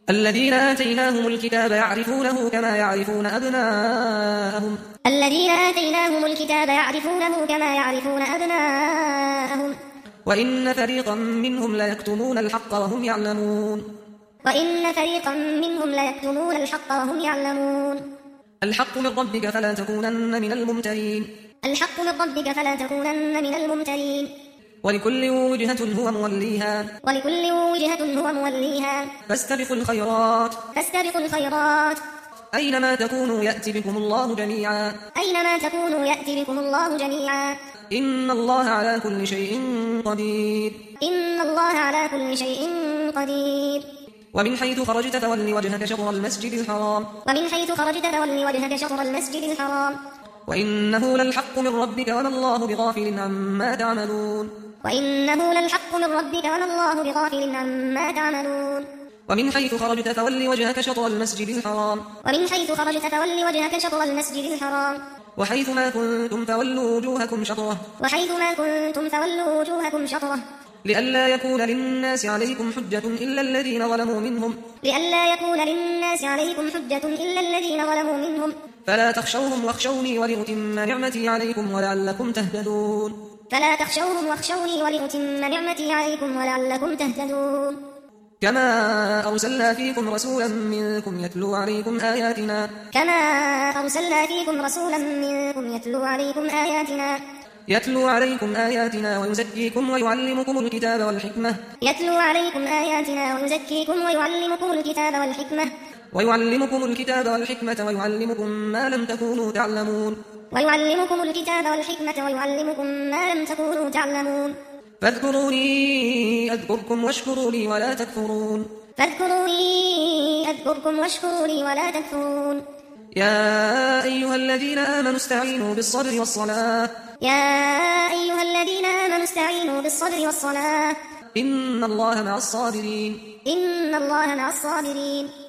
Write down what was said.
الذين آتيناهم الكتاب يعرفونه كما يعرفون أبناءهم الذين آتيناهم الكتاب يعرفونه كما يعرفون أبناءهم وإن فريقا منهم ليكتمون الحق وهم يعلمون وإن فريقا منهم ليكتمون الحق وهم يعلمون الحق من ربك فلا تكونن من الممترين الحق من ربك فلا تكونن من الممترين ولكل وجهة هو موليها فاستبقوا الخيرات أينما تكونوا يأتي بكم الله جميعا إن الله على كل شيء قدير ومن حيث خرجت فول وجهك شطر المسجد الحرام وإنه للحق من ربك وما الله بغافل عما تعملون ومن حيث خرجت فول وجهك شطر المسجد الحرام وحيث ما كنتم فولوا وجوهكم شطره لئلا يكون للناس عليكم حجة إلا الذين ظلموا منهم فلا تخشوهم واخشوني ولأتم نعمتي عليكم ولعلكم كما أرسلنا فيكم رسولا منكم يتلو عليكم آياتنا ويزكيكم ويعلمكم الكتاب والحكمة ويعلمكم ما لم تكونوا تعلمون فاذكروني أذكركم واشكروا لي ولا تكفرون يا أيها الذين آمنوا استعينوا بالصبر والصلاة إن الله مع الصابرين